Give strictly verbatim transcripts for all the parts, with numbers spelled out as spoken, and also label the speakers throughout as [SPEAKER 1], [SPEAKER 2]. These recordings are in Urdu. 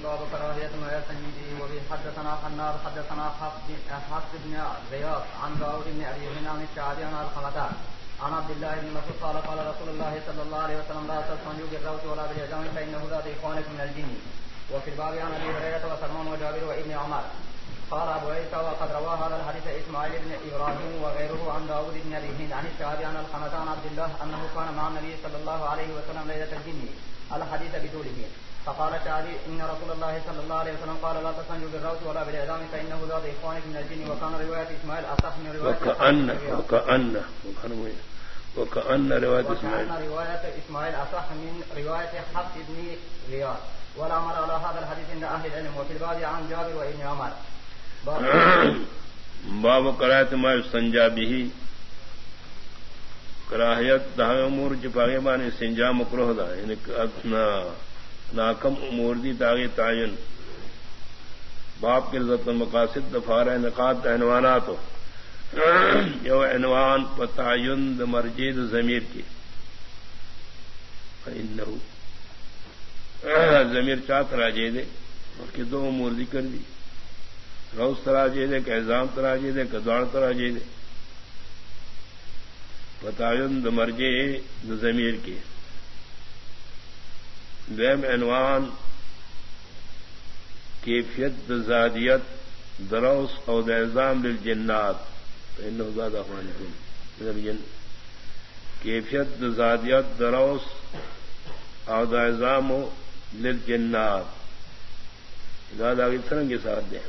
[SPEAKER 1] باب كراهية ما يستنجي وبه حدثنا حناد حدثنا حفص بن غياث عن داود بن أبي هند عن الشعبي عن الخلطان عن عبد الله بن مسعود قال قال رسول الله صلى الله عليه وسلم لا تستنجوا بالروث ولا بالعظام فإنه ذات إخوانكم من الجن. وفي الباب عن أبي هريرة وسلمان وجابر وابن عمر. قال أبو عيسى وقد روى هذا الحديث إسماعيل بن إبراهيم وغيره عن داود بن أبي هند عن الشعبي عن الخلطان عبد الله أنه كان مع النبي صلى الله عليه وسلم ليلة الجن الحديث بطوله. فقال الشعبي إن رسول الله صلى الله عليه وسلم قال لا تستنجوا بالروث ولا بالعظام فإنه ذات إخوانكم من الجن. وكان رواية إسماعيل أصح من رواية
[SPEAKER 2] وكأن وكأن وكأن رواية إسماعيل
[SPEAKER 1] وكأن رواية إسماعيل أصح من رواية حفص بن غياث. والعمل على هذا الحديث عند أهل العلم. وفي الباب عن جابر وابن عمر.
[SPEAKER 2] باب قراءة ما يستنجى به کراہیت دہاں امور چپاگے بانے استنجا مکروہ دا یعنی ناکم امور دی تاغی تعین باب کے عزت المقاصد دفار انعقاد عنوانات ہو یو عنوان پتعین د مرجید ضمیر کی فإنہو ضمیر چاہت راجے دے اور کی دو امور ذکر دی روز تراجے دے کہ اعظام تراجے دے کہ دوڑ تراجے دے بتعین د مرجے د ضمیر کی دویم عنوان کیفیت د زادیت دروس او د اعظام للجنات فإنه زاد اخوانکم من الجن کیفیت د زادیت دروس او د اعظام للجنات زاد آگے سرنگ کے ساتھ دیں.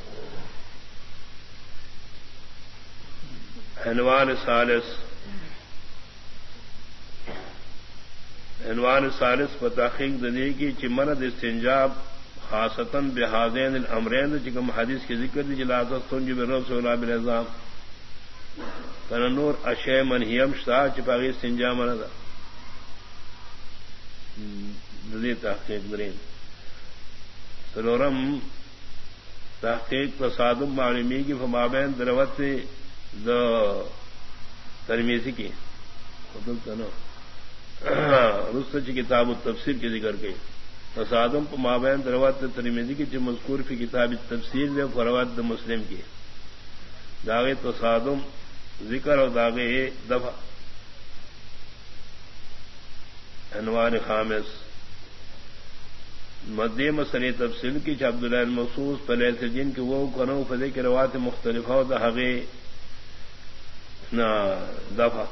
[SPEAKER 2] عنوان ثالث عنوان ثالث بتحقیق دنیا کی چمند استنجاب خاصتاً بحاذین الامرین چکم حدیث کے ذکر دی جلازت سنجب الروث ولا بالعظام تنور اشیاء منہیم شتا چپاگی استنجا مردا دی تحقیق درین سلورم تحقیق تصادم معلومی کی فمابین دروت دا ترمیزی کی خدل تنو رسط کتاب التفسیر کی ذکر گئی تصادم کو مابین دروات ترمذی کی جو مذکور فی کتاب التفسیر میں فروات مسلم کی داغے تصادم ذکر اور داغے دفع. عنوان خامس مدی مسئلہ تفصیل کی عبداللہ المخصوص پلے سے جن کے وہ کنو فدے کے روات مختلف ہو داغے دفع.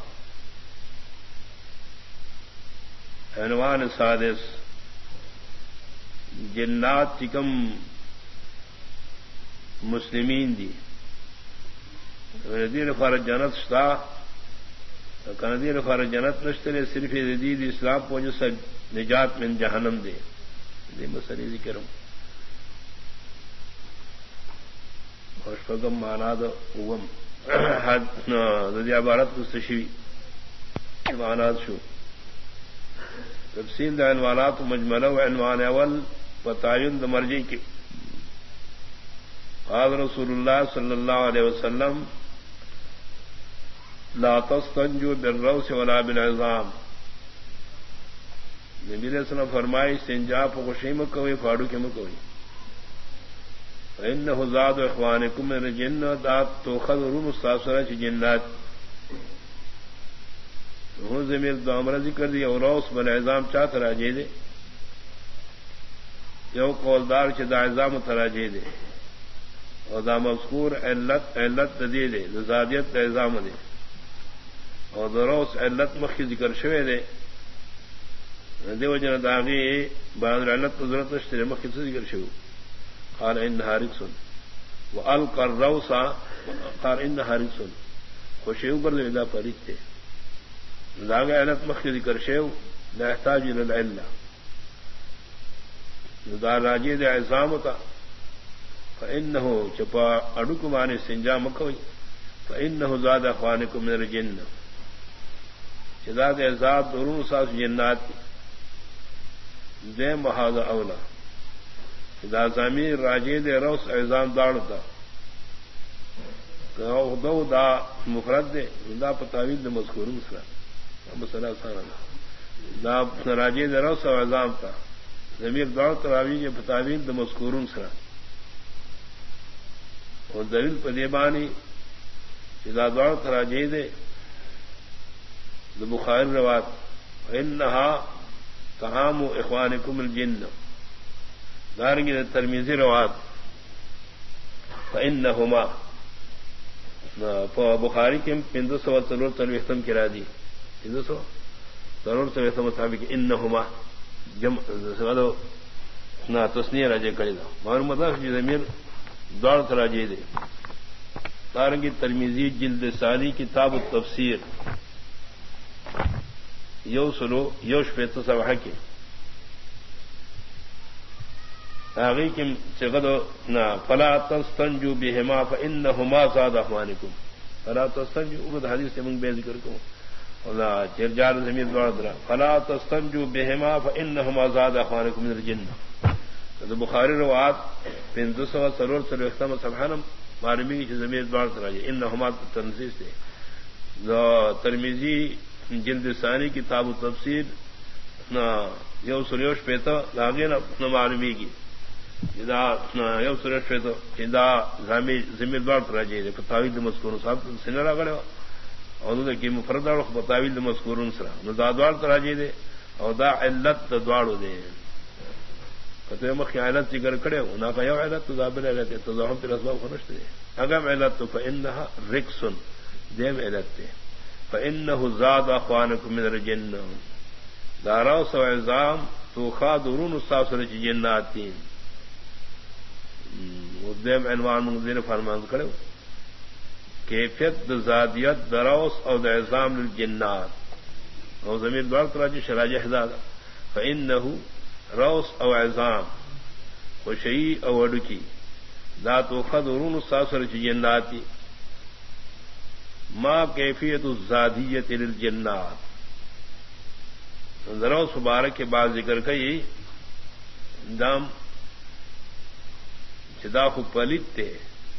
[SPEAKER 2] عنوان سادس جنات چکم مسلمین دی ندیر فار جنت شتا کندیر فار جنت نشترے صرف جدید اسلام پہنچ سب نجات من جہنم دے دے مسئلے ذکر ہوں خوشفگم مانا دو اوم ندی عبارت مستشوی مانات شو تفصیل عنوانات مجملہ و عنوان اول بتعین د مرجی کی قال رسول اللہ صلی اللہ علیہ وسلم لا تستنجوا بالروث ولا بالعظام. نبی علیہ السلام فرمائے استنجا خوشی میں کوئی فاڑو کے میں کوئی فإنه زاد اخوانکم من الجن ذات تؤخذ روم الساسرہ جنات ہوں زمیر دامرہ ذکر دی اور روس بل اعظام چاہ تراجے دے یو قولدار چ دا اعظام تراجے دے اور دا مذکور علت علت دے دے زادیت اعظام دے اور دروس علت مخی ذکر شوے دے دے وجہ داغی بعد علت ضرورت اشترے مخی سے ذکر شو قال انها رجس والقى الروس قال انها رجس خوشی اوپر دے دا پریت تے داغ علت مخی ذکر شیو لا يحتاج الى العلة دا راجی دے عظام تا فإنه چپا اڈکم آنے استنجا مکوئی فإنه زاد اخوانکم من الجن چدا دے عذاب درون ساس جنات دے محاذ اولا دا ضمیر راجی دے روس عظام داڑتا دو دا مفرد دے دا پتاویل دے مذکور مسئلہ مسئلہ سارا دا راجی دے روس و عظام تا ضمیر دوڑ تراوی کے فتاویل د مذکورون سرا اور دلیل پدیبانی جدا دوڑ تراجی دے د بخاری روات انہا طعام اخوانکم الجن دارنگی ترمیزی روات فانہما بخاری کے پندرہ سو تلور تلویختم کرا دی پندرہ سو تلور تلویختم مطابق انہما جمع نہ تسنیہ راجے کڑی دا معلوم مطلب جی ضمیر دوڑ تراجی دے دارنگی ترمیزی جلد ثانی کتاب التفسیر یو سلو یوش پیت صبح کے آگئی کم چگدو نا فلا تستنجو بہما فانہما زاد اخوانکم فلا تستنجو اگد حدیث سے منگ بے ذکر کو چرجار زمین دوڑ درا فلا تستنجو بہما فانہما زاد اخوانکم من الجن بخاری روات پندرہ سو سرور سلو اختم سبحانم معلومی کی زمین دوڑ درا انہما تنزیز دے ترمیزی جلد ثانی کتاب التفسیر نہ یو سریوش پیتا لاگے نہ معلومی کی جدا یو سریوش پیتا جدا زمین زمین دوڑ درا جی فتاویل مذکور صاحب سنرا گڑے اور کی مفرد اور فتاویل مذکور سرا نو دا دوڑ درا جی دے اور دا علت دوڑ دے کتے مخ علت ذکر کرے نہ کہ یو علت تو ذابل علت تو ہم پر اسباب خنشت دے اگر علت تو فانها رکس دیم علت تے فإنه زاد اخوانكم من الجن دارا سو عظام تو خادرون استاثر جناتین ودیم عنوان منذر فرمان کرو کیفیت زادیت دروس او عظام للجنات او ضمیر دوار تراجی شراج احداد فإنه روس او عظام وشیء او اڈکی لا تو خادرون استاثر جناتین ما کیفیت الزادیت للجنات ذرا مبارک کے بعد ذکر کئی دام چدا کو پلت تھے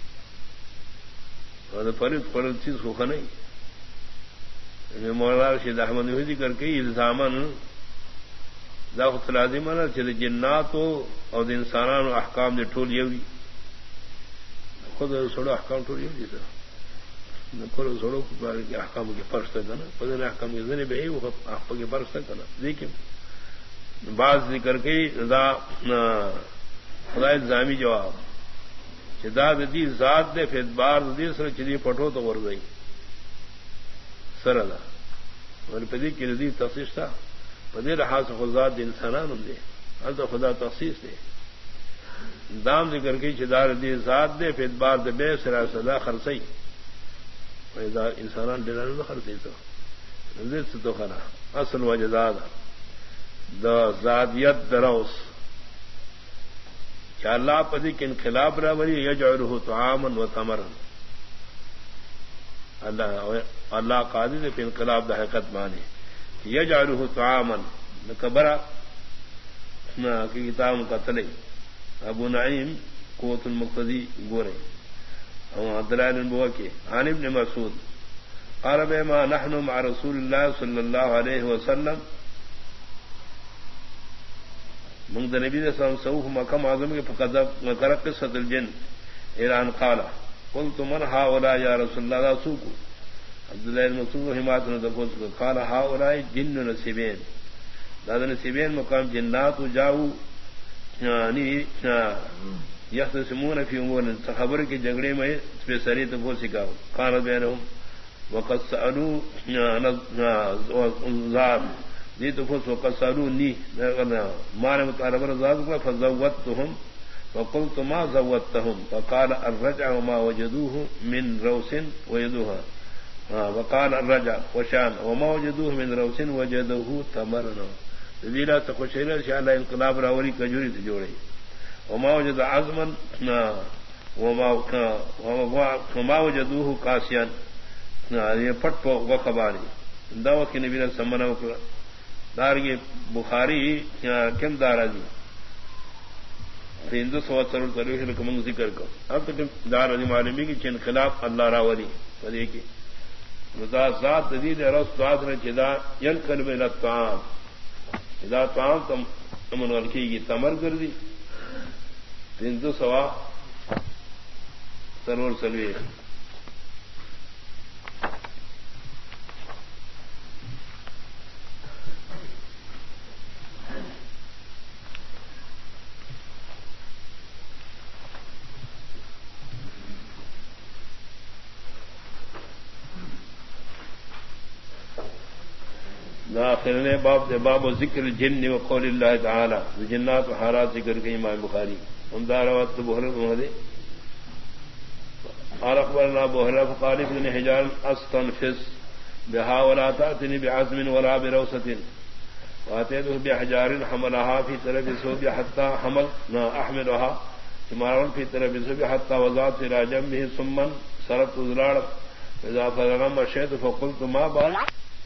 [SPEAKER 2] اور پلت پلت چیز کو نہیں مولانا رشید احمد نے ذکر کئی الزامن دا خود لازمانہ چد جنات اور انسانان احکام دے ٹھول یوی خود سوڑا احکام ٹھول یوی سر سوڑوں کے احکام کے فرش تک نا پدن احکام کے ذریعے بھی وہ احکام کے فرش تک نا دیکھیں بعض ذکر کے دا خدا الزامی جواب چدا دی ذات دے پھر بار دی سر چدی پٹھو تو ور گئی سر ادا اور پدی کی ردی تخصیص تھا پدی رہا سے خدا انسانان دے ہر تو خدا تخصیص دے دام ذکر کی چدا دی ذات دے پھر بار دے بے سرا سدا خرسئی انسانان ڈیران نہ کرتے تو تو خرا اصل وجہ زاد دا زادیت دروس کیا اللہ پدی کے انقلاب راوری یجعلہ طعاما و ثمرا اللہ اللہ قادر پہ انقلاب دا حقیقت مانے یجعلہ طعاما کبرا کی کتاب کا تلے ابو نعیم قوت المقتدی گورے دلائل النبوہ کے عن ابن مسعود قال بما نحن مع رسول الله صلی اللہ علیہ وسلم من نبی صلی اللہ علیہ وسلم مقام اعظم کے فقذب غرق قصة الجن ایران قال قلت من هؤلاء یا رسول اللہ سوق عبداللہ بن مسعود حمایت نے دفوس قال هؤلاء جن نسبین داد نسبین مقام جنات جاؤ یعنی یختصمون فی امور خبر کے جھگڑے میں سری تو وہ سکھاؤ قال بینہم وقد سألوا ذات دی تو وقد سألونی مانے مطالبہ ذات کو فزودتهم وقلت ما زودتهم فقال الرجع وما وجدوه من روس وجدوها وقال الرجع وشان وما وجدوه من روس وجدوه تمرنا ذیلا تخشیل انشاءاللہ انقلاب راوری کجوری سے جوڑے وما وجد عزما وما وما وجدوه قاسيا یہ پٹ وقبانی دعوت کے نبی نے سمنا دار یہ بخاری کم دارا دی ہندو سو سر تاریخ کو ذکر کو اب تک دار علی معلومی کی چن خلاف اللہ راولی پدی کی مذا ذات تدید رس ذات نے چدا ینقلب الى الطعام اذا طعام تم امن ولکی کی تمر کر دی تین دو سوا سرور سلوی آخر نے باب دے باب و ذکر جن و قول اللہ تعالی جنات و حالات ذکر کے امام بخاری عمدہ روات بحر محدے قال اخبرنا بحر فقال ابن حجار استنفس بها ولا تأتني بعزم ولا بروسة واتيته بحجار حملها في طرف سوبي حتى حمل احملها ثمارا في طرف سوبي حتى وضعت الى جنبه ثم صرفت ذراعا اذا فرغ مشيت فقلت ما بال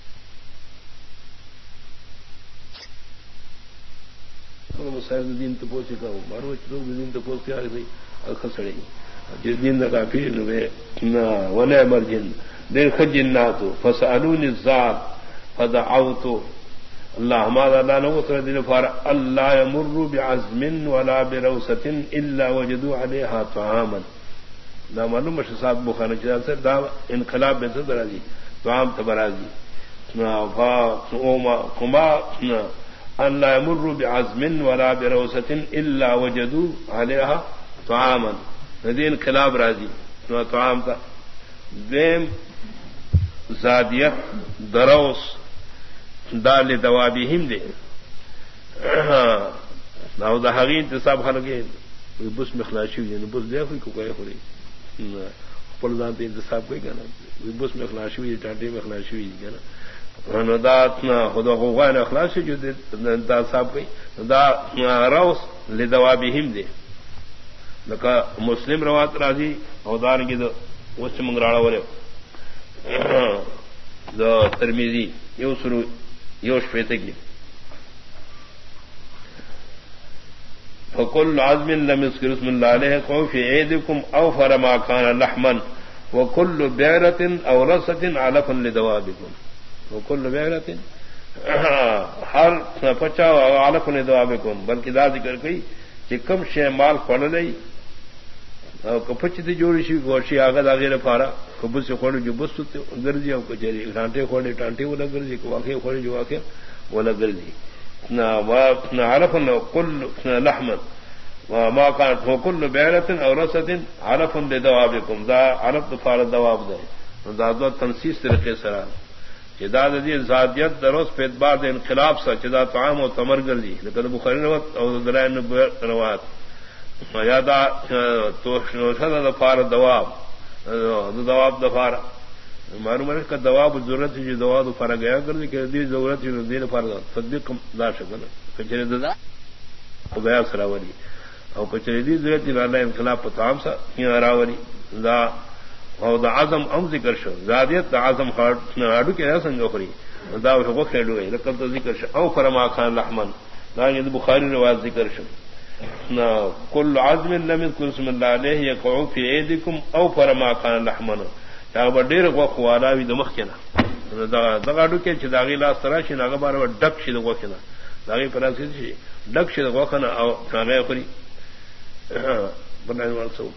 [SPEAKER 2] دین تو پوچھ کا ہوں مارو لوگ دین تو پوچھ کے آ گئی کھسڑے جس دن کا پھر ونے مر جن دیر خجن نہ تو فسالون الذات فدعوت اللہ ہمارا اللہ نے اس دن فار اللہ يمر بعزم ولا بروسة الا وجدوا عليها طعاما نہ معلوم مش صاحب بخاری چلا سے دا انقلاب میں تو راضی طعام تبرازی نہ فا اوما کما ان لا يمر بعزم ولا بروسة الا وجدوا عليها طعاما ندین خلاف راضی نو طعام کا دیم زادیہ دروس دال دوابہم دے نو دا حقی انتصاب خلقے بس مخلاشی ہوئی بس دیا کوئی کو کوئی ہو رہی پل دانتے انتصاب کوئی کہنا بس مخلاشی ہوئی ٹانٹے مخلاشی ہوئی کہنا دات نہ خدا غوغا نہ اخلاص جو دا صاحب کوئی دا روس لدوابہم دے لکا مسلم روات راضی اودار کی دو وچ منگراڑا والے دو ترمیزی یو سرو یو شفیتے کی فکل عزم لم يذكر اسم الله عليه خوف عيدكم او فرما كان لحما وكل بيرة او رسة علفا لدوابكم وكل بيرة ہر پچا علف لدوابكم بلکہ دا ذکر کئی کہ کم شے مال پڑ لئی کپچ دی جوڑی شی گوشی آگا داغیر پارا کبس سے کھوڑی جو بس گرجی او کچری ٹانٹے کھوڑے ٹانٹے وہ گرجی واقع کھوڑی جو واقع وہ گرجی نہ علف کل لحم ما كانت وكل بيرة او رسة علف لدوابكم دا علف دفار دواب دے دا دو تنسیس طریقے سرا جدا دی زادیت دروس پہ اعتبار دے انقلاب سا جدا طعام و تمر گردی لیکن بخاری روات او درائن روات یادا تو شدا دفار دواب دواب دفار معلوم ہے کہ دواب ضرورت جو دواب دفار گیا گردی کہ دی ضرورت جو دین فار تطبیق دا شکل کچرے دا او گیا سراوری او کچرے دی ضرورت اللہ انقلاب پہ طعام سا یہ راوری دا او دا عظم ام ذکر شو زادیت دا عظم ہاڑو کے سنگا خری دا وہ کھیلو ہے لقد تو ذکر شو او فرما خان لحمن دا یہ بخاری روایت ذکر شو نا کل عظم لم يذكر اسم الله عليه يقع في ايديكم او فرما خان لحمن دا ډیر غوخ والا وی د مخ کنه دا دا ډو کې چې داغي لاس تراشي ناګه بار ډک شي د غوخ کنه داغي پراسي شي ډک شي د غوخ کنه او هغه خوري بنای ورسو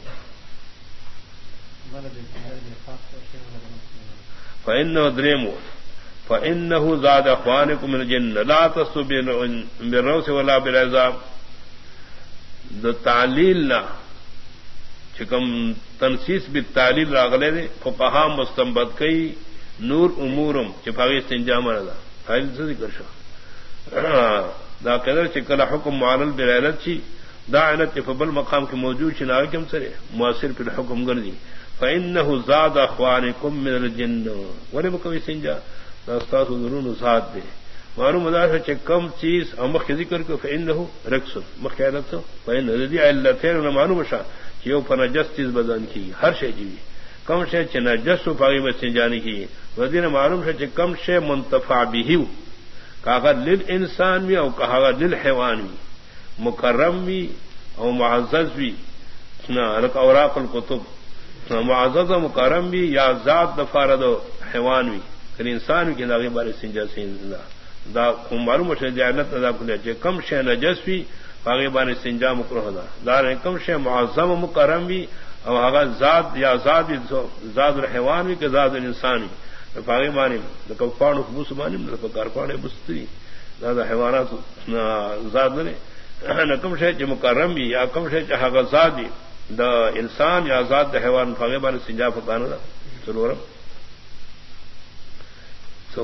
[SPEAKER 2] فإنه دريمو فإنه زاد أخوانكم من الجن لا تصوا بالروس ولا بالعظام دو تعلیل نا چکم تنسیس بالتعلیل راغلے دے فقہا مستنبت کئی نور امورم چپاگی استنجام رضا تعلیل سے ذکر شو دا قدر چکل حکم معلل بالعلت چی دا علت فبل مقام کے موجود چی ناوی کم سرے مؤثر پر حکم گردی فإنه زاد أخوانكم من الجن ولم يكن سنجا استاذ ضرور ذات دے معلوم مدار ہے کم چیز امخ کے ذکر کو فإنه رقص مخالت فإن الذي علتين معلوم شاہ کہ وہ فنجس چیز بدن کی ہر شے جی کم شے نجس و پاگی میں سنجانی کی ودین معلوم ہے کم شے منتفع به کاغذ للانسان بھی او کاغذ للحيوان بھی مکرم بھی او معزز بھی نہ اوراق الکتب معزز و مکرم بھی یا ذات دفارد و حیوان بھی کہ انسان کی لاغی بارے سنجا سنجا دا معلوم شے دیانت ادا کلے چے کم شے نجس بھی باغی بان استنجا مکروہ دا دار کم شے معظم مکرم بھی او هغه ذات یا ذات ذات الحيوان بھی کہ ذات الانسان باغی بان کو پانو بوس مانیم نہ کار پانے بستری دا حیوانات ذات نے نہ کم شے چے مکرم بھی یا کم شے چے هغه ذات دی دا انسان یا ذات حیوان باغی بان استنجا فکانو دا ضرور سو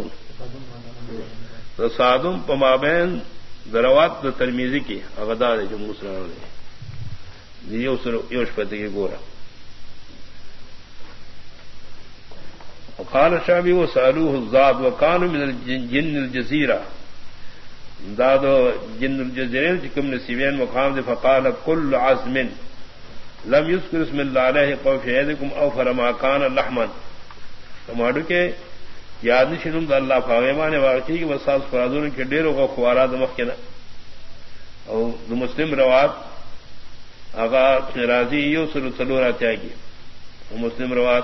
[SPEAKER 2] تصادم پمابین دروات ترمیزی کی اغدا دے جو مسلمان نے یوش پتی کی گورا وقال الشعبی وسألوه الزاد وكانوا من الجن الجزيرة دادو جن الجزيرين كم نسيبين مقام دے فقال كل عزم لم يذكر اسم الله عليه قو في يدكم او فرما كان لحما تمہارو کے یاد نشنم دا اللہ فاغیمان واقعی کی وساس فرادون کے ڈیروں کا خوارات مخینا او دو مسلم روات آغا راضی یو سلو سلو راتیا کی مسلم روات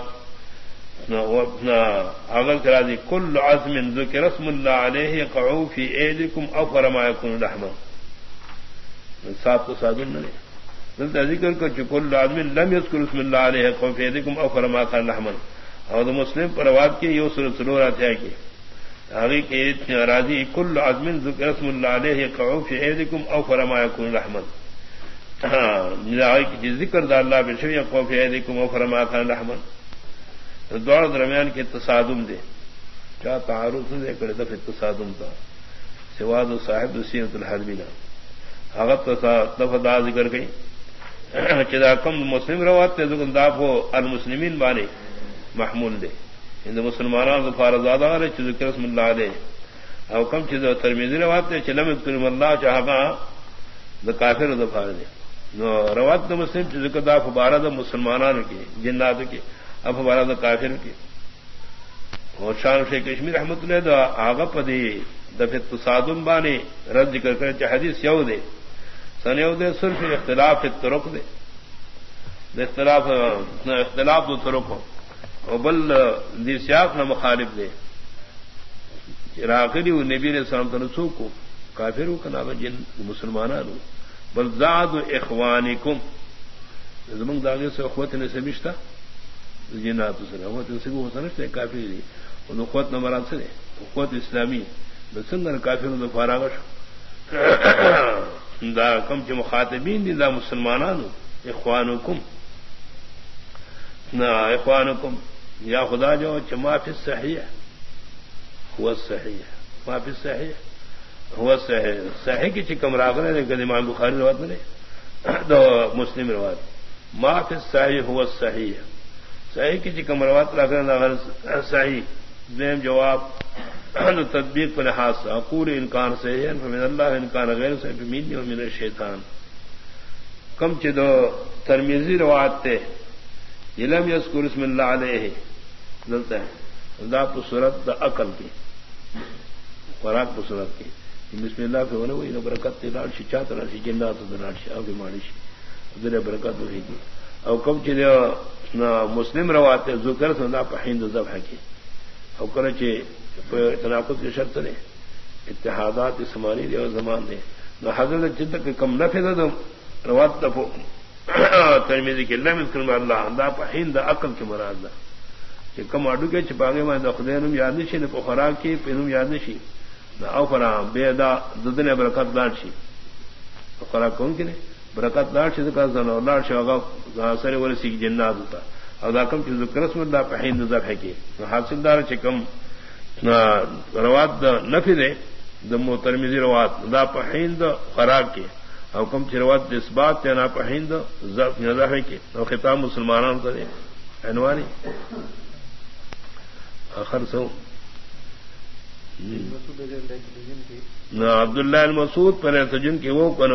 [SPEAKER 2] آغا راضی کل عزم ذکر اسم اللہ علیہ قعو فی ایدکم او فرما یکون لحما سات تو سادن نے دلتا ذکر کر چو کل عزم لم یذکر اسم اللہ علیہ قعو فی ایدکم او فرما کان لحما اور مسلم پرواد کی یو سر سلور آتے کی آگے کے راضی کل عزم ذکر اسم اللہ علیہ قعو فی ایدکم او فرما یکون رحمن آگے کی ذکر دا اللہ بشوی قعو فی ایدکم او فرما کان رحمن دوار درمیان کے تصادم دے کیا تعارض دے کرے دفع تصادم تھا سواد صاحب سیرت الحربینا آغت دفع دا ذکر گئی چدا کم مسلم روات تے ذکر دا کو المسلمین بانے محمول دے ان مسلمانان غفار زادہ علیہ چیز ذکر اسم اللہ علیہ او کم چیز ترمیزی روات دے چلم اذکرم اللہ چاہاں دا کافر دا فار دے نو روات دا مسلم چیز ذکر دا فبارہ دا مسلمانان کی جنات کی اب فبارہ دا کافر کی اور شان شیخ کشمیر رحمت اللہ دا آغا پا دی دفع تصادم بانے رد ذکر کرے چاہ حدیث یو دے سن یو دے صرف اختلاف الطرق دے دا اختلاف اختلاف دو طرق ہو اور بل دی سیاق نہ مخالف دے راقلی نبی علیہ السلام تنسو کو کافروں کا نام جن مسلمانانو بل زاد اخوانکم زمان داغے سے اخوت نے سمجھتا جنات سے اخوت سے وہ سمجھتے کافر دی اور اخوت نہ مراد سے اخوت اسلامی بسنگر کافروں دو فاراغش دا کم جو مخاطبین دی دا مسلمانانو اخوانکم نہ اخوانکم یا خدا جو ما فی الصحیح هو الصحیح ما فی الصحیح هو الصحیح صحیح کی چکم راغنے نے کہ امام بخاری روایت نے تو مسلم روایت ما فی الصحیح هو الصحیح صحیح کی چکم روایت راغنے نے صحیح دیم جواب تطبیق پر لحاظ اقول انکان صحیح فمن اللہ انکان غیر صحیح فمن ومن الشیطان کم چ دو ترمذی روایت تے علم یذکر اسم اللہ علیہ دلتا ہے دا پر صورت دا عقل کی خوراک پر صورت کی بسم اللہ پہ ہونے وہی برکت تے لاڑ شی چاہتا لاڑ شی جنات دا لاڑ شی او بیماری شی دل برکت ہوئی گی او کم چلے مسلم رواتے ذکر سندا پہ ہند ذبح کی او کرے چے تناقض کی شرط نے اتحادات اسمانی دے زمان دے نہ حضرت جد تک کم نفع دے روات تفو ترمذی کے لم یذکر اللہ دا پہ ہند عقل کے مراد دا کہ کم اڈو کے چپاگے میں دخدینم یاد نشی نہ خوراک کی پینم یاد نشی نہ او فرا بے دا ددن برکت لاڑ شی خوراک کون کی نے برکت لاڑ شی کا زن اور لاڑ شی ہوگا سر ور سی جنات ہوتا اور دا کم چیز ذکر اسم اللہ پہ ہند ذبح کی حاصل دار چکم روات نفی دے دمو ترمذی روات دا پہ ہند خوراک کی او کم چروات اس بات تے نا پہند ذبح کی او خطاب مسلمانوں کو دے عنوانی آخر سو نہ عبداللہ المسعود پر سجن کی وہ کنو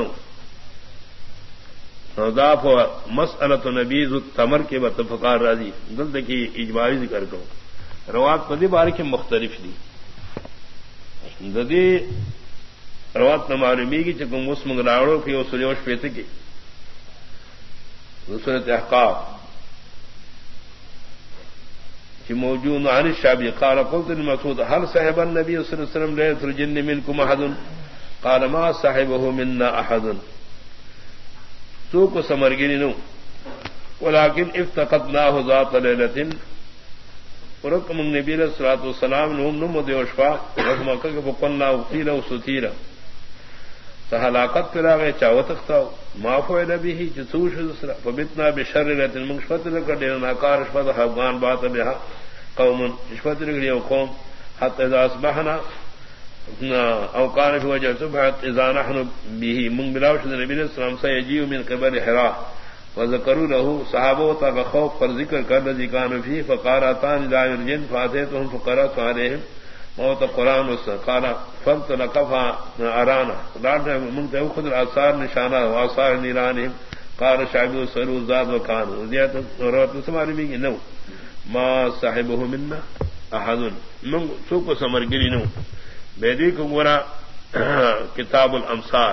[SPEAKER 2] ضاف مسألۃ نبیذ التمر کے بتفقار راضی دلت کی اجمالی ذکر کرو روات پدی بار کے مختلف دی ددی روات نہ معلومی کی چکم اس منگلاڑوں کی سجوش پیتے کی سورت احقاف کہ موجود عن الشعبی قال قلت لمسعود هل صاحب النبي صلی اللہ علیہ وسلم ليلة الجن منكم احد قال ما صاحبه منا احد تو کو سمرگنی نو ولكن افتقدناه ذات ليلة ورکم النبی علیہ الصلوۃ والسلام نوم نم دیوشفا رحمہ کہ فقلنا وقيل وستيرا سہلاقت پر آگئے چاوتختا معافو نبی جسوش فبتنا بشر لت المشفت لکڑ ناکار شفت افغان بات بها قوم شفت لکڑی قوم حتى اذا اصبحنا او كان في وجه صبحت اذا نحن به من بلاوش النبي صلى الله عليه وسلم سيجيء من قبل حراء وذكروا له صحابه تخوف پر ذکر کر الذي كان فيه فقارتان لا يرجن فاتيتهم فقرات عليهم موت قرآن قال فانطلقا ارانا من خود الاثار نشانہ واثار نیرانهم قال شعبوا سروا زاد وكانوا زيادة روات سماری بھی نو ما صاحبه منا احد من سوق سمرگری نو بیدی کو گورا کتاب الامثال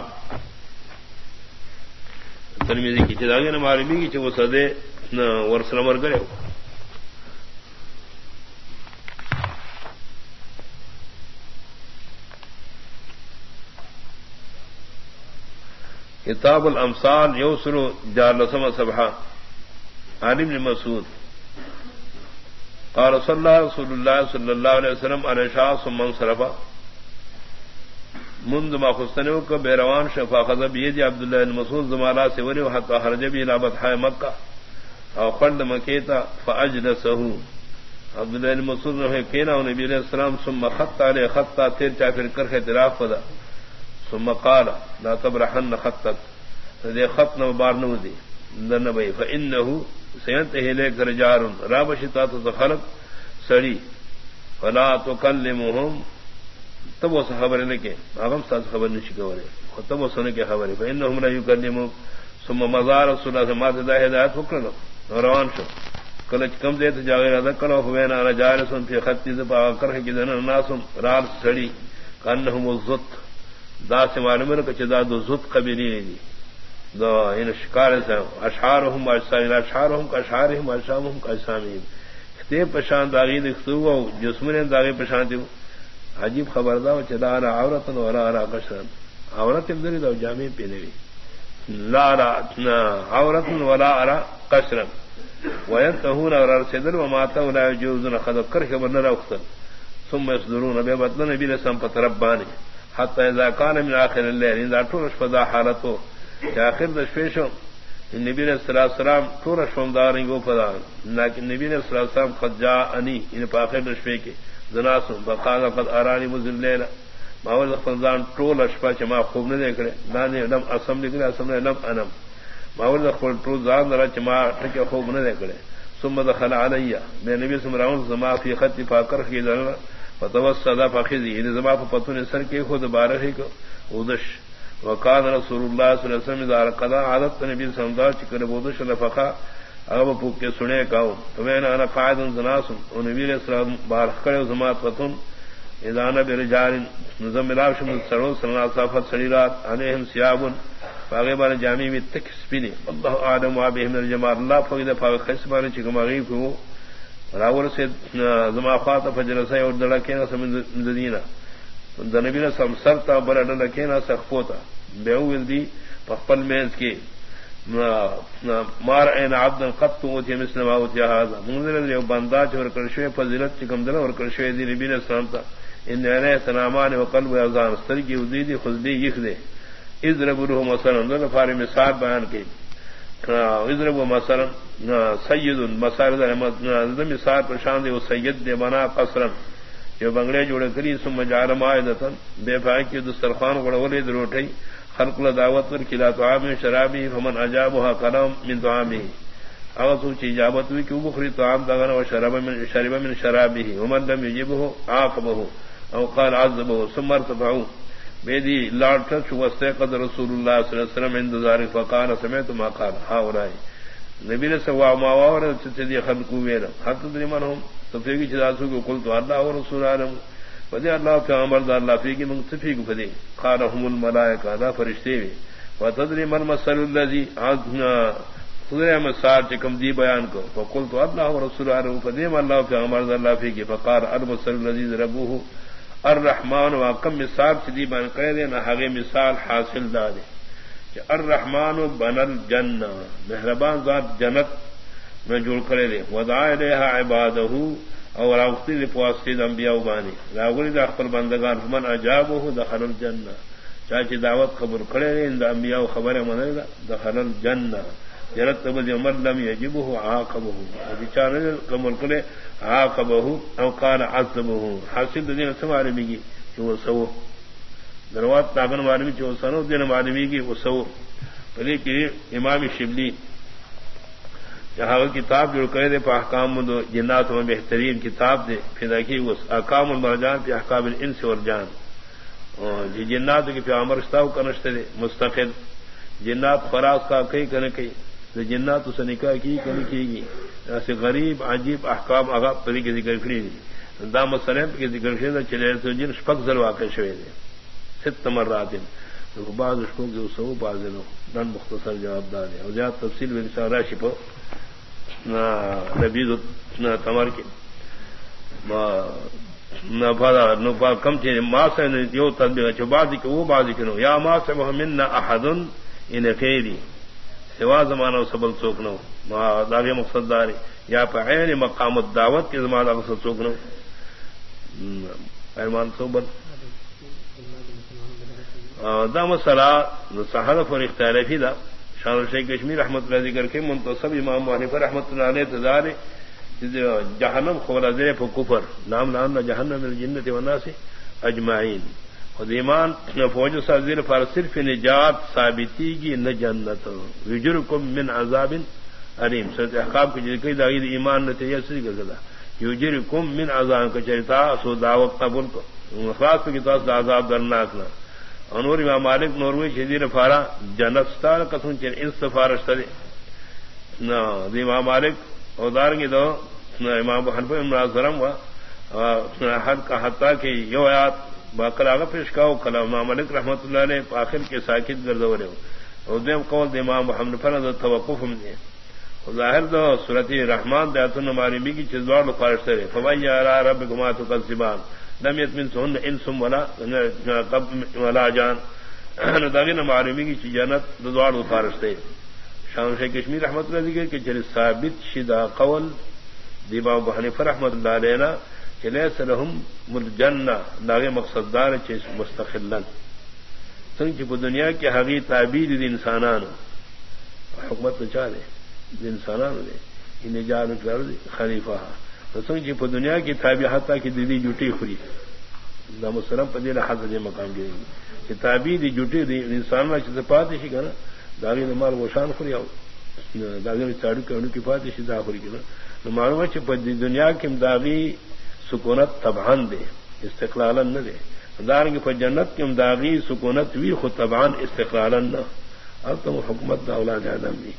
[SPEAKER 2] ترمذی کی چداگے نہ ماری بھی کہ وہ صدے ورسل مر گئے کتاب الامثال یوسر جالسم صبحا عن ابن مسعود قال صلى رسول الله صلى الله عليه وسلم على شاص من صرفا منذ ما خستنه کو بیروان شفا خذ بيد عبد الله بن مسعود زمالا سے ونی حتى خرج به الى بطحاء مکہ او خند مکیتا فاجلسه عبد الله بن مسعود نے کہنا نبی علیہ السلام ثم خط عليه خطا تیر چا پھر کر کے اعتراف خدا ثم قال لا تبرحن خطك ذي خط مبارنو دي النبي فانه سينتهي لك رجال رابشتا تخلق سڑی فلا تكلمهم تب اس خبر نے کہ اغم ساز خبر نہیں شکوے تب اس نے کہ خبر فانهم لا يكلمون ثم مزار رسول الله ما ہدایت وکړو روان شو کله کم دے تو جاگے رضا کرو ہوئے نہ رجال سن في خط ذبا کر کہ الناس رال سڑی كانهم الزط دا سے معلوم ہے کہ چدا دو زت قبیلی دی دو ان شکار سے اشعارهم اشعارهم اشعارهم اشعارهم اشعارهم تے پشان داغی دکھتو او جسمنے داغی پشان دی عجیب خبردار چدا انا عورت ولا انا قشرن عورت اندر دو جامع پہنوی لا لا عورت ولا ارى قشرن وينتهون اور صدر وما تا ولا يجوزون خذ کر کے بننا اختر ثم يصدرون ببطن نبی رسم فتربانی حتى اذا كان من اخر الليل اذا تورش فضا حالته اخر دشفیشو النبي صلى الله عليه وسلم تورش فمدارن گو فضا لیکن نبی صلى الله عليه وسلم قد جاءني ان اخر دشفی کے زناس فقال قد اراني مذ الليل ما ول فضان تورش فما خوب نہ دیکھ رہے دانے دم اسم لکھ رہے اسم لم انم ما ول خپل تو ځان را چې ما ټکه خوب نه دیکھ رہے ثم دخل علي میں نبی صلی اللہ علیہ وسلم زما فی خط فاکر کی ذرا فتوسد فخذي اذا ما فتون سر کے خود بارہ کو ودش وكان رسول الله صلی اللہ علیہ وسلم اذا قضى عادت نبی صلی اللہ علیہ وسلم چکر ودش لفقا اب پوک کے سنے کاو تو میں انا قاعد زناس ونبی علیہ السلام بارہ کرے زما فتون اذا نبی رجال نظم الاشم سرو صلی اللہ علیہ وسلم سریرات علیہم ثياب فاغبان جامع میں تکسبنی اللہ اعلم بهم الجمال اللہ فقد فخسبان چکم غیب کو راور سے زما خاطہ فجر سے اور دڑکے نہ سمجھ مدینہ نبی نے سمسرتا بڑا دڑکے نہ سخفوتا بیول دی پخپل میز کے مار این عبد قط اوتی مثل ما اوتی هذا منذر جو بندہ جو کرشے فضیلت چکم دل اور کرشے دی نبی نے سلامتا ان علیہ السلامان وقلب اذان استرجی ودی خذ دی یخذ اضرب له مثلا ذل فار مثال بیان کی اضرب مثلا سید مسارد احمد مثال پر شان دے وہ سید دے بنا قصرا جو بنگلے جوڑے کری ثم جعل مائدۃ بے فائق کی دسترخوان گڑولے دروٹھی خلق ل دعوت پر کلا طعام شرابی فمن اجابها كلام من طعامه او تو چی اجابت ہوئی کہ بخری طعام دغن و شراب من شرب من شرابه ومن لم يجبه عاقبه او قال عذبه ثم ارتفعوا بیدی لاٹ واستيقظ رسول الله صلی اللہ علیہ وسلم عند ذلك فقال سمعت ما قال هؤلاء نبی نے سوا ما اور تدی خلقو ویل حق درمنهم تفیگی جاسو کو قلت الله ورسول عالم فدی اللہ کا امر اللہ فیگی منتفی کو فدی قال هم الملائکہ ذا فرشتے وتدری من مثل الذي عذنا سورہ مثال چکم دی بیان کو فقلت اللہ ورسول اللہ فدیم اللہ فی عمر اللہ فی کی فقار المسل الذی ربوه الرحمن وکم مثال چدی بیان کرے دے نہ ہگے مثال حاصل دار کہ الرحمن بن الجنہ مہربان ذات جنت میں جوڑ کرے دے ودعا الیہا عبادہ اور اوقتی پواسطے انبیاء بانی راغلی دا خپل بندگان من اجابه دخل الجنہ چاچی دعوت قبول کرے دے ان انبیاء خبر منے دخل الجنہ جنت تبدی عمر لم یجبه عاقبه بیچارے قبول کرے عاقبه او قال عذبه حاصل دین سمارے میگی کہ وہ سو دروات تاگن معلومی جو سنو دین معلومی کی وہ سو پہلے کہ امام شبلی جہاں کتاب جو کرے دے پہ احکام دو جنات میں بہترین کتاب دے پھر کی وہ احکام المرجان پہ احکام الانس والجان جی جنات کی پہ عمر استاو کنشتے دے مستقل جنات فراز کا کئی کنے کئی جنات سے نکاح کی کنے کی گی ایسے غریب عجیب احکام آگا پری کے ذکر کری دی دام سلیم کے ذکر کری چلے تو جن شپک زر واقع شوے دے ست مرات بعض اشکوں کے سو بعض لوگ نن مختصر جواب دار ہے اور زیادہ تفصیل میں اشارہ شپ نبی تمر کے نہ پادا نو پا کم چیز ماں سے یو تدبیر چو بازی کہ وہ بازی کنو یا ماں سے محمد نہ احدن ان خیری سوا زمانہ سبل سوکنو داغی مقصد داری یا پہ عین مقام الدعوت کے زمانہ مقصد سوکنو ایمان صوبت دا مسئلہ صحرف اور اختلافی دا شان شیخ کشمیر رحمت اللہ ذکر کے منتصب امام حنیفہ رحمت اللہ علیہ تدار جہنم خبر ازر پر کفر نام نام جہنم الجنت والناس اجمعین خود ایمان فوج سازیر پر صرف نجات ثابتی کی نہ جنت یجرکم من عذاب علیم سورۃ احقاف کی ذکر داغید ایمان نہ تیسری گزدا یجرکم من عذاب کا چرتا سو دعوت قبول کو خاص کی تاس عذاب درناک نہ انور امام مالک نوروی شدیر فارا جنت ستار قسم چر ان سفارش ترے نہ امام مالک اور دارنگی دو امام حنفی امام و حد کا حتیٰ کہ یو آیات باقر آگا پیش کاؤ کلام امام مالک رحمت اللہ علیہ آخر کے ساکت گردورے اور دیم قول دے امام محمد فرد توقف ہم دے ظاہر دو سورۃ رحمان دیاتن مارمی کی چیزوار لقارش ترے فوائی آرہ رب گماتو قصبان لم یتمن سہن انسم ولا قبل ولا جان داغین معلومی کی جنت دوار لقارش ترے شان شیخ کشمیر رحمت اللہ ذکر کہ چلی ثابت شدہ قول دیما ابو حنیفہ رحمت اللہ علیہ چلے سلہم الجنہ داغے مقصد دار چیز مستقلن سنگ چپ دنیا کے حقی تعبیر دی انسانان حکمت تو چاہ دے انسانان دے انہیں جان کر خلیفہ تو سنگ چپ دنیا کی تعبیر حتیٰ کی دیدی جٹی خری دام السلام پدی حد دے مقام گئے گی کہ تعبیر دی جٹی دی انسان چیز پاتے نا داغی نمال وشان خری آؤ داغی چاڑو کرنے کی پاتے دا خری کی نا معلوم چپ دنیا کی داغی سکونت تبعان دے استقلالا نہ دے دارنگی پر جنت کی امداغی سکونت وی خود تبعان استقلالا نہ اب تو حکومت دا اولاد آدم دی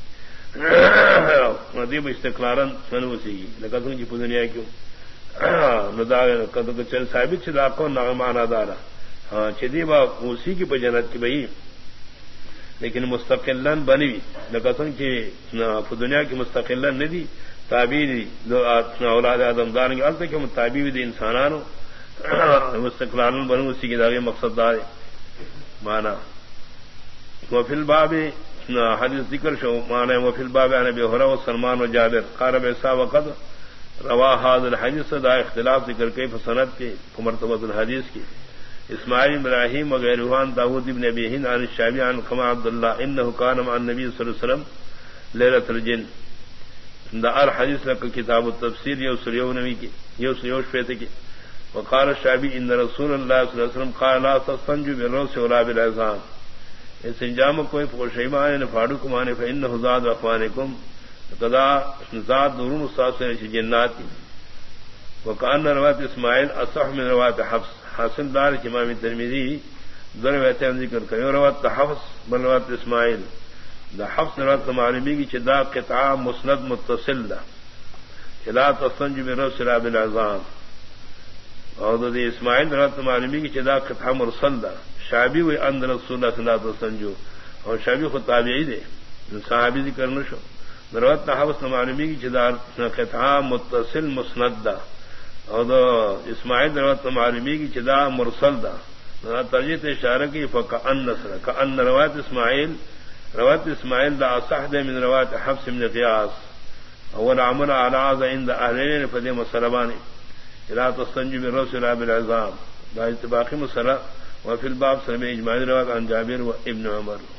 [SPEAKER 2] ندیب استقلالا سنوسی گی لکہ سنگی پر دنیا کیوں نداغی چل ثابت چھ داقون نغمانا دارا ہاں چدیبا اسی کی پر جنت کی بئی لیکن مستقلن بنی لکہ سنگی پر دنیا کی مستقلن ندی تابعی اولاد آدم دارنگی الگ کہ تابعی دی انسانانو مستقلال بنو اسی کی داغی مقصد دار مانا وفی الباب حدیث ذکر شو مانا وفی الباب عن ابی ہریرہ و سلمان و جابر قال عیسیٰ وقد روا هذا الحدیث دا اختلاف ذکر کئی فسند کے مرتبہ الحدیث کی اسماعیل ابراہیم وغیرہ داود ابن ابی ہند عن الشعبی عن قمع عبداللہ انه كان مع النبي صلی اللہ علیہ وسلم لیلۃ الجن دا ار حدیث لک کتاب التفسیر یو سریو نبی کی یو سریو شفیت کی وقال الشعبی ان رسول اللہ صلی اللہ علیہ وسلم قال لا تستنجوا بالروس ولا بالعظام اس انجام کوئی فوشیمان فاڑو کمانے فانه زاد اخوانکم قضا زاد نورون استاد سے جنات وکان روایت اسماعیل اصح من روایت حفص حاصل دار امام ترمذی دو روایتیں ذکر کرے روایت حفص بل روایت اسماعیل دا حفظ روایت معلومی کی چدا قطعہ مسند متصل دا چلا تستنجو بالروس ولا بالعظام اور دا اسماعیل روایت معلومی کی چدا قطعہ مرسل دا شعبی و ان رسول اللہ صلی اللہ علیہ وسلم اور شعبی خود تابعی دے صحابی ذکر نشو ضرورت حفظ معلومی کی جدار قطعہ متصل مسند دا اور دو اسماعیل ضرورت معلومی کی جدا مرسل دا ترجیح اشارہ کی فکأن نصر کأن روایت اسماعیل روایت اسماعیل دا اصح دے من روایت حفص بن قیاس اول عمل علاز عند اہلین فدی مسلمانی لا تستنجی من رسول الله بالعظام دا اتباقی مسئلہ وفي الباب سلم اجماعی روایت عن جابر و ابن عمر